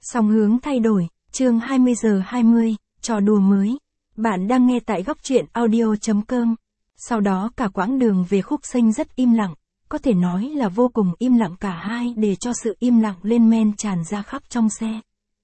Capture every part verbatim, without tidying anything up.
Song hướng thay đổi, chương hai mươi giờ hai mươi, trò đùa mới. Bạn đang nghe tại góc truyện audio chấm com. Sau đó cả quãng đường về Khúc Xanh rất im lặng, có thể nói là vô cùng im lặng cả hai để cho sự im lặng lên men tràn ra khắp trong xe.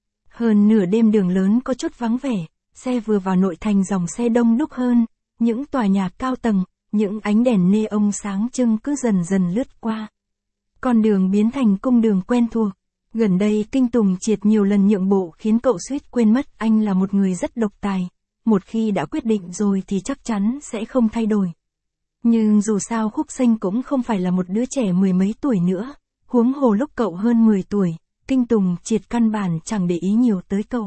Hơn nửa đêm đường lớn có chút vắng vẻ, xe vừa vào nội thành dòng xe đông đúc hơn, những tòa nhà cao tầng, những ánh đèn neon sáng trưng cứ dần dần lướt qua. Con đường biến thành cung đường quen thuộc. Gần đây Kinh Tùng Triệt nhiều lần nhượng bộ khiến cậu suýt quên mất anh là một người rất độc tài. Một khi đã quyết định rồi thì chắc chắn sẽ không thay đổi. Nhưng dù sao Khúc Xanh cũng không phải là một đứa trẻ mười mấy tuổi nữa. Huống hồ lúc cậu hơn mười tuổi, Kinh Tùng Triệt căn bản chẳng để ý nhiều tới cậu.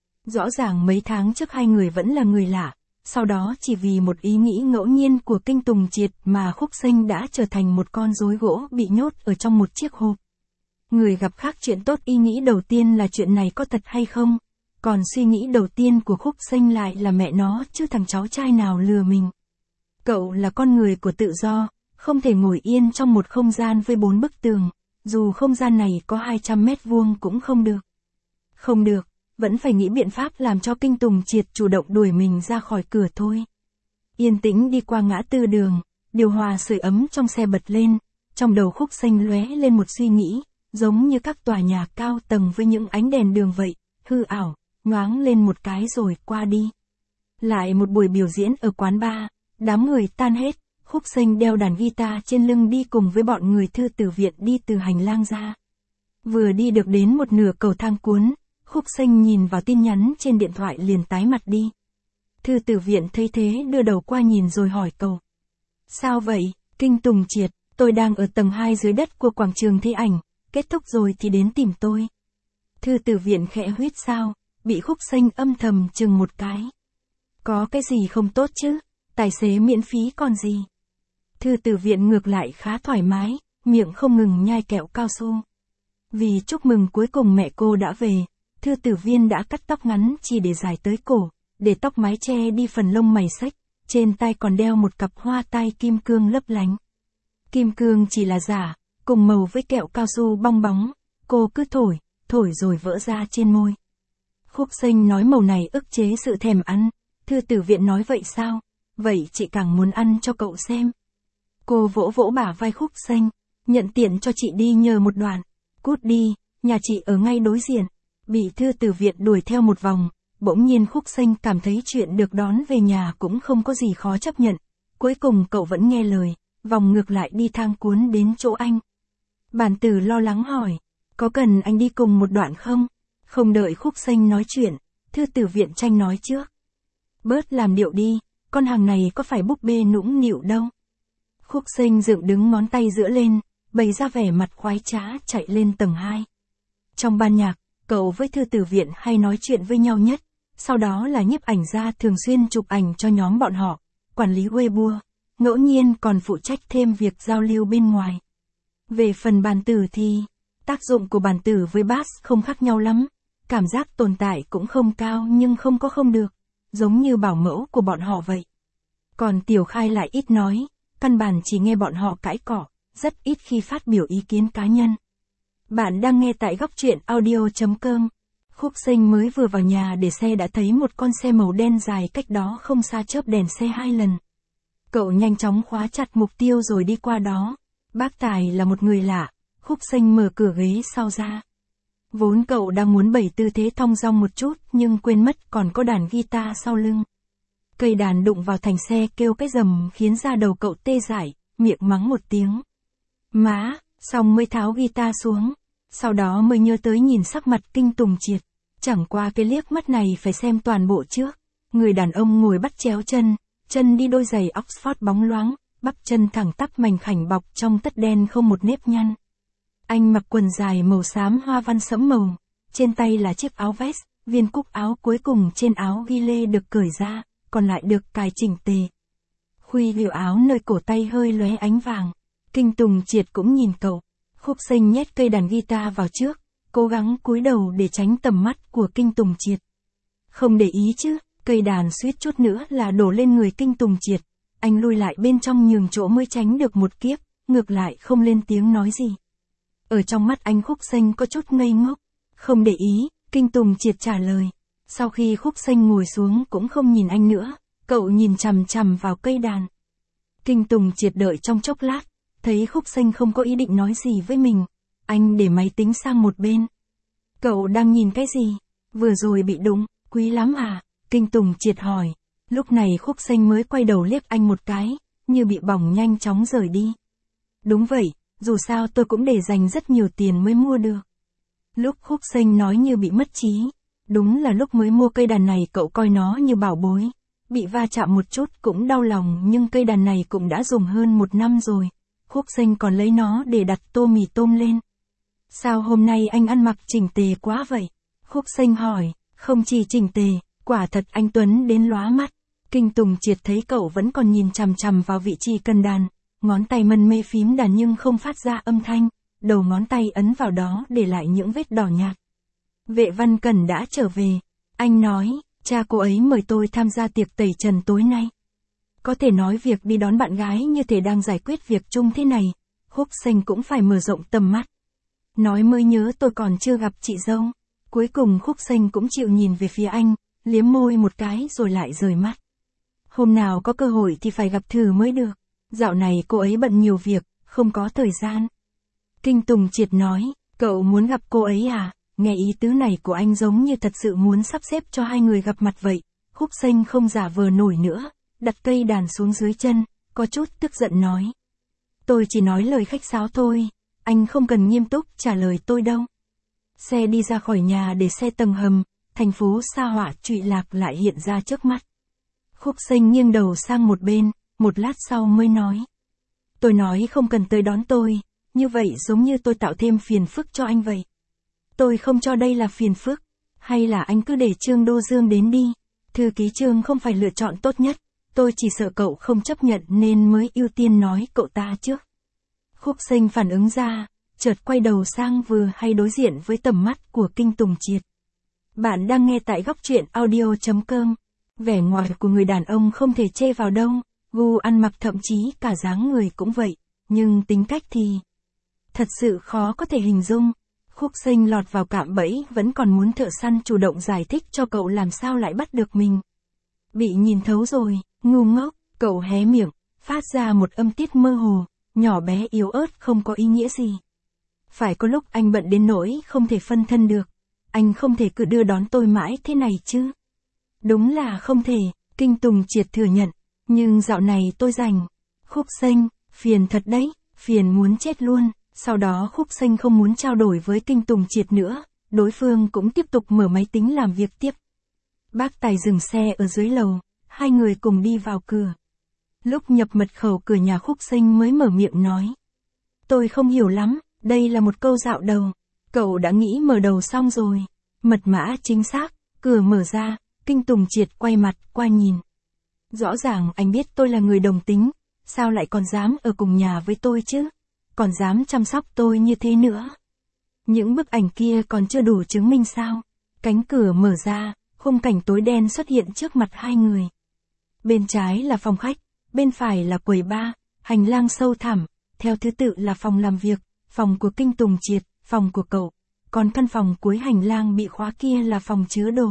Rõ ràng mấy tháng trước hai người vẫn là người lạ. Sau đó chỉ vì một ý nghĩ ngẫu nhiên của Kinh Tùng Triệt mà Khúc Xanh đã trở thành một con rối gỗ bị nhốt ở trong một chiếc hộp. Người gặp khác chuyện tốt ý nghĩ đầu tiên là chuyện này có thật hay không, còn suy nghĩ đầu tiên của Khúc Xanh lại là mẹ nó chứ thằng cháu trai nào lừa mình. Cậu là con người của tự do, không thể ngồi yên trong một không gian với bốn bức tường, dù không gian này có hai trăm mét vuông cũng không được. Không được, vẫn phải nghĩ biện pháp làm cho Kinh Tùng Triệt chủ động đuổi mình ra khỏi cửa thôi. Yên tĩnh đi qua ngã tư đường, điều hòa sưởi ấm trong xe bật lên, trong đầu Khúc Xanh lóe lên một suy nghĩ. Giống như các tòa nhà cao tầng với những ánh đèn đường vậy, hư ảo, nhoáng lên một cái rồi qua đi. Lại một buổi biểu diễn ở quán bar, đám người tan hết, Khúc Xanh đeo đàn guitar trên lưng đi cùng với bọn người Thư Tử Viện đi từ hành lang ra. Vừa đi được đến một nửa cầu thang cuốn, Khúc Xanh nhìn vào tin nhắn trên điện thoại liền tái mặt đi. Thư Tử Viện thấy thế đưa đầu qua nhìn rồi hỏi cậu. Sao vậy, Kinh Tùng Triệt, tôi đang ở tầng hai dưới đất của quảng trường thi ảnh. Kết thúc rồi thì đến tìm tôi. Thư Tử Viện khẽ huýt sao, bị Khúc Xanh âm thầm chừng một cái. Có cái gì không tốt chứ, tài xế miễn phí còn gì. Thư Tử Viện ngược lại khá thoải mái, miệng không ngừng nhai kẹo cao su. Vì chúc mừng cuối cùng mẹ cô đã về, Thư Tử Viên đã cắt tóc ngắn chỉ để dài tới cổ, để tóc mái che đi phần lông mày xếch, trên tay còn đeo một cặp hoa tai kim cương lấp lánh. Kim cương chỉ là giả, cùng màu với kẹo cao su bong bóng, cô cứ thổi, thổi rồi vỡ ra trên môi. Khúc Xanh nói màu này ức chế sự thèm ăn, Thư Tử Viện nói vậy sao, vậy chị càng muốn ăn cho cậu xem. Cô vỗ vỗ bả vai Khúc Xanh, nhận tiện cho chị đi nhờ một đoạn, cút đi, nhà chị ở ngay đối diện. Bị Thư Tử Viện đuổi theo một vòng, bỗng nhiên Khúc Xanh cảm thấy chuyện được đón về nhà cũng không có gì khó chấp nhận, cuối cùng cậu vẫn nghe lời, vòng ngược lại đi thang cuốn đến chỗ anh. Bản Tử lo lắng hỏi, có cần anh đi cùng một đoạn không? Không đợi Khúc Xanh nói chuyện, Thư Tử Viện tranh nói trước. Bớt làm điệu đi, con hàng này có phải búp bê nũng nịu đâu. Khúc Xanh dựng đứng ngón tay giữa lên, bày ra vẻ mặt khoái trá chạy lên tầng hai. Trong ban nhạc, cậu với Thư Tử Viện hay nói chuyện với nhau nhất, sau đó là nhiếp ảnh gia thường xuyên chụp ảnh cho nhóm bọn họ, quản lý Weibo, ngẫu nhiên còn phụ trách thêm việc giao lưu bên ngoài. Về phần Bản Tử thì, tác dụng của Bản Tử với bass không khác nhau lắm, cảm giác tồn tại cũng không cao nhưng không có không được, giống như bảo mẫu của bọn họ vậy. Còn Tiểu Khai lại ít nói, căn bản chỉ nghe bọn họ cãi cọ, rất ít khi phát biểu ý kiến cá nhân. Bạn đang nghe tại góc truyện audio chấm com. Khúc Xanh mới vừa vào nhà để xe đã thấy một con xe màu đen dài cách đó không xa chớp đèn xe hai lần. Cậu nhanh chóng khóa chặt mục tiêu rồi đi qua đó. Bác Tài là một người lạ, Khúc Xanh mở cửa ghế sau ra. Vốn cậu đang muốn bày tư thế thong dong một chút nhưng quên mất còn có đàn guitar sau lưng. Cây đàn đụng vào thành xe kêu cái rầm khiến da đầu cậu tê dại, miệng mắng một tiếng. Má, xong mới tháo guitar xuống, sau đó mới nhớ tới nhìn sắc mặt Kinh Tùng Triệt. Chẳng qua cái liếc mắt này phải xem toàn bộ trước. Người đàn ông ngồi bắt chéo chân, chân đi đôi giày Oxford bóng loáng. Bắp chân thẳng tắp mảnh khảnh bọc trong tất đen không một nếp nhăn. Anh mặc quần dài màu xám hoa văn sẫm màu, trên tay là chiếc áo vest, viên cúc áo cuối cùng trên áo ghi lê được cởi ra, còn lại được cài chỉnh tề. Khuy liều áo nơi cổ tay hơi lóe ánh vàng. Kinh Tùng Triệt cũng nhìn cậu. Khúc Xanh nhét cây đàn guitar vào trước, cố gắng cúi đầu để tránh tầm mắt của Kinh Tùng Triệt. Không để ý chứ, cây đàn suýt chút nữa là đổ lên người Kinh Tùng Triệt. Anh lui lại bên trong nhường chỗ mới tránh được một kiếp, ngược lại không lên tiếng nói gì. Ở trong mắt anh Khúc Xanh có chút ngây ngốc, không để ý, Kinh Tùng Triệt trả lời. Sau khi Khúc Xanh ngồi xuống cũng không nhìn anh nữa, cậu nhìn chằm chằm vào cây đàn. Kinh Tùng Triệt đợi trong chốc lát, thấy Khúc Xanh không có ý định nói gì với mình. Anh để máy tính sang một bên. Cậu đang nhìn cái gì? Vừa rồi bị đụng, quý lắm à? Kinh Tùng Triệt hỏi. Lúc này Khúc Xanh mới quay đầu liếc anh một cái, như bị bỏng nhanh chóng rời đi. Đúng vậy, dù sao tôi cũng để dành rất nhiều tiền mới mua được. Lúc Khúc Xanh nói như bị mất trí. Đúng là lúc mới mua cây đàn này cậu coi nó như bảo bối. Bị va chạm một chút cũng đau lòng, nhưng cây đàn này cũng đã dùng hơn một năm rồi. Khúc Xanh còn lấy nó để đặt tô mì tôm lên. Sao hôm nay anh ăn mặc chỉnh tề quá vậy? Khúc Xanh hỏi. Không chỉ chỉnh tề, quả thật anh Tuấn đến lóa mắt. Kinh Tùng Triệt thấy cậu vẫn còn nhìn chằm chằm vào vị trí cần đàn, ngón tay mân mê phím đàn nhưng không phát ra âm thanh, đầu ngón tay ấn vào đó để lại những vết đỏ nhạt. Vệ Văn Cẩn đã trở về. Anh nói, cha cô ấy mời tôi tham gia tiệc tẩy trần tối nay. Có thể nói việc đi đón bạn gái như thể đang giải quyết việc chung thế này, Khúc Xanh cũng phải mở rộng tầm mắt. Nói mới nhớ tôi còn chưa gặp chị dâu. Cuối cùng Khúc Xanh cũng chịu nhìn về phía anh, liếm môi một cái rồi lại rời mắt. Hôm nào có cơ hội thì phải gặp thử mới được. Dạo này cô ấy bận nhiều việc, không có thời gian. Kinh Tùng Triệt nói, cậu muốn gặp cô ấy à? Nghe ý tứ này của anh giống như thật sự muốn sắp xếp cho hai người gặp mặt vậy. Khúc Xanh không giả vờ nổi nữa, đặt cây đàn xuống dưới chân, có chút tức giận nói. Tôi chỉ nói lời khách sáo thôi, anh không cần nghiêm túc trả lời tôi đâu. Xe đi ra khỏi nhà để xe tầng hầm, thành phố sa họa trụy lạc lại hiện ra trước mắt. Khúc Xanh nghiêng đầu sang một bên, một lát sau mới nói. Tôi nói không cần tới đón tôi, như vậy giống như tôi tạo thêm phiền phức cho anh vậy. Tôi không cho đây là phiền phức, hay là anh cứ để Trương Đô Dương đến đi. Thư ký Trương không phải lựa chọn tốt nhất, tôi chỉ sợ cậu không chấp nhận nên mới ưu tiên nói cậu ta trước. Khúc Xanh phản ứng ra, chợt quay đầu sang vừa hay đối diện với tầm mắt của Kinh Tùng Triệt. Bạn đang nghe tại góc truyện audio chấm com. Vẻ ngoài của người đàn ông không thể chê vào đâu, gu ăn mặc thậm chí cả dáng người cũng vậy, nhưng tính cách thì thật sự khó có thể hình dung. Khúc Xanh lọt vào cạm bẫy vẫn còn muốn thợ săn chủ động giải thích cho cậu làm sao lại bắt được mình. Bị nhìn thấu rồi, ngu ngốc, cậu hé miệng, phát ra một âm tiết mơ hồ, nhỏ bé yếu ớt không có ý nghĩa gì. Phải có lúc anh bận đến nỗi không thể phân thân được, anh không thể cứ đưa đón tôi mãi thế này chứ. Đúng là không thể, Kinh Tùng Triệt thừa nhận, nhưng dạo này tôi rảnh. Khúc Xanh, phiền thật đấy, phiền muốn chết luôn. Sau đó Khúc Xanh không muốn trao đổi với Kinh Tùng Triệt nữa, đối phương cũng tiếp tục mở máy tính làm việc tiếp. Bác Tài dừng xe ở dưới lầu, hai người cùng đi vào cửa. Lúc nhập mật khẩu cửa nhà Khúc Xanh mới mở miệng nói. Tôi không hiểu lắm, đây là một câu dạo đầu. Cậu đã nghĩ mở đầu xong rồi. Mật mã chính xác, cửa mở ra, Kinh Tùng Triệt quay mặt qua nhìn. Rõ ràng anh biết tôi là người đồng tính, sao lại còn dám ở cùng nhà với tôi chứ? Còn dám chăm sóc tôi như thế nữa. Những bức ảnh kia còn chưa đủ chứng minh sao? Cánh cửa mở ra, khung cảnh tối đen xuất hiện trước mặt hai người. Bên trái là phòng khách, bên phải là quầy bar, hành lang sâu thẳm, theo thứ tự là phòng làm việc, phòng của Kinh Tùng Triệt, phòng của cậu, còn căn phòng cuối hành lang bị khóa kia là phòng chứa đồ.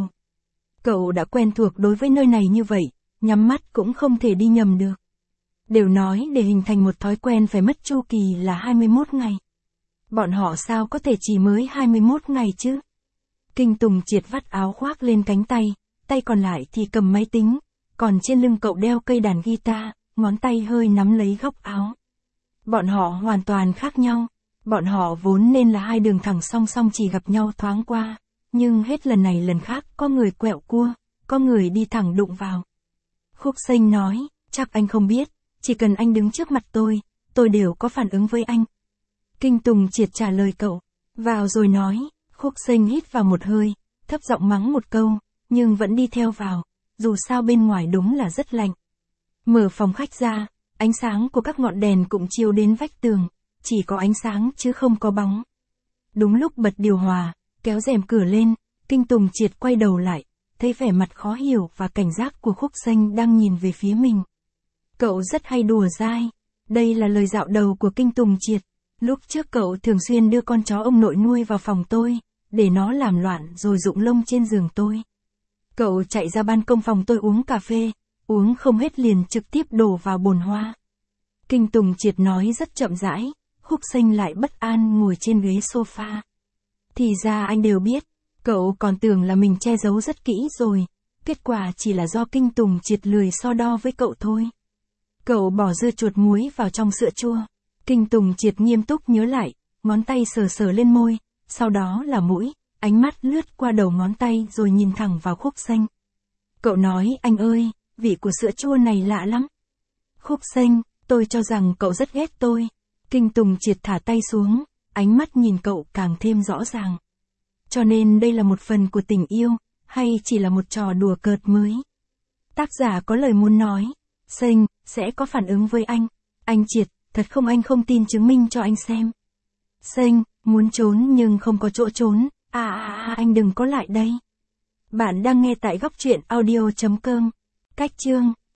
Cậu đã quen thuộc đối với nơi này như vậy, nhắm mắt cũng không thể đi nhầm được. Đều nói để hình thành một thói quen phải mất chu kỳ là hai mươi mốt ngày. Bọn họ sao có thể chỉ mới hai mươi mốt ngày chứ? Kinh Tùng Triệt vắt áo khoác lên cánh tay, tay còn lại thì cầm máy tính, còn trên lưng cậu đeo cây đàn guitar, ngón tay hơi nắm lấy góc áo. Bọn họ hoàn toàn khác nhau, bọn họ vốn nên là hai đường thẳng song song chỉ gặp nhau thoáng qua, nhưng hết lần này lần khác có người quẹo cua, có người đi thẳng đụng vào. Khúc Xanh nói, chắc anh không biết, chỉ cần anh đứng trước mặt tôi, tôi đều có phản ứng với anh. Kinh Tùng Triệt trả lời cậu, vào rồi nói. Khúc Xanh hít vào một hơi, thấp giọng mắng một câu, nhưng vẫn đi theo vào, dù sao bên ngoài đúng là rất lạnh. Mở phòng khách ra, ánh sáng của các ngọn đèn cũng chiếu đến vách tường, chỉ có ánh sáng chứ không có bóng. Đúng lúc bật điều hòa, kéo rèm cửa lên, Kinh Tùng Triệt quay đầu lại, thấy vẻ mặt khó hiểu và cảnh giác của Khúc Xanh đang nhìn về phía mình. Cậu rất hay đùa dai, đây là lời dạo đầu của Kinh Tùng Triệt. Lúc trước cậu thường xuyên đưa con chó ông nội nuôi vào phòng tôi, để nó làm loạn rồi rụng lông trên giường tôi. Cậu chạy ra ban công phòng tôi uống cà phê, uống không hết liền trực tiếp đổ vào bồn hoa. Kinh Tùng Triệt nói rất chậm rãi, Khúc Xanh lại bất an ngồi trên ghế sofa. Thì ra anh đều biết, cậu còn tưởng là mình che giấu rất kỹ rồi, kết quả chỉ là do Kinh Tùng Triệt lười so đo với cậu thôi. Cậu bỏ dưa chuột muối vào trong sữa chua. Kinh Tùng Triệt nghiêm túc nhớ lại, ngón tay sờ sờ lên môi, sau đó là mũi, ánh mắt lướt qua đầu ngón tay rồi nhìn thẳng vào Khúc Xanh. Cậu nói, anh ơi, vị của sữa chua này lạ lắm. Khúc Xanh, tôi cho rằng cậu rất ghét tôi. Kinh Tùng Triệt thả tay xuống, ánh mắt nhìn cậu càng thêm rõ ràng. Cho nên đây là một phần của tình yêu, hay chỉ là một trò đùa cợt mới? Tác giả có lời muốn nói, Xanh, sẽ có phản ứng với anh. Anh Triệt, thật không, anh không tin, chứng minh cho anh xem. Xanh, muốn trốn nhưng không có chỗ trốn, à à à anh đừng có lại đây. Bạn đang nghe tại góc truyện audio chấm com. Cách chương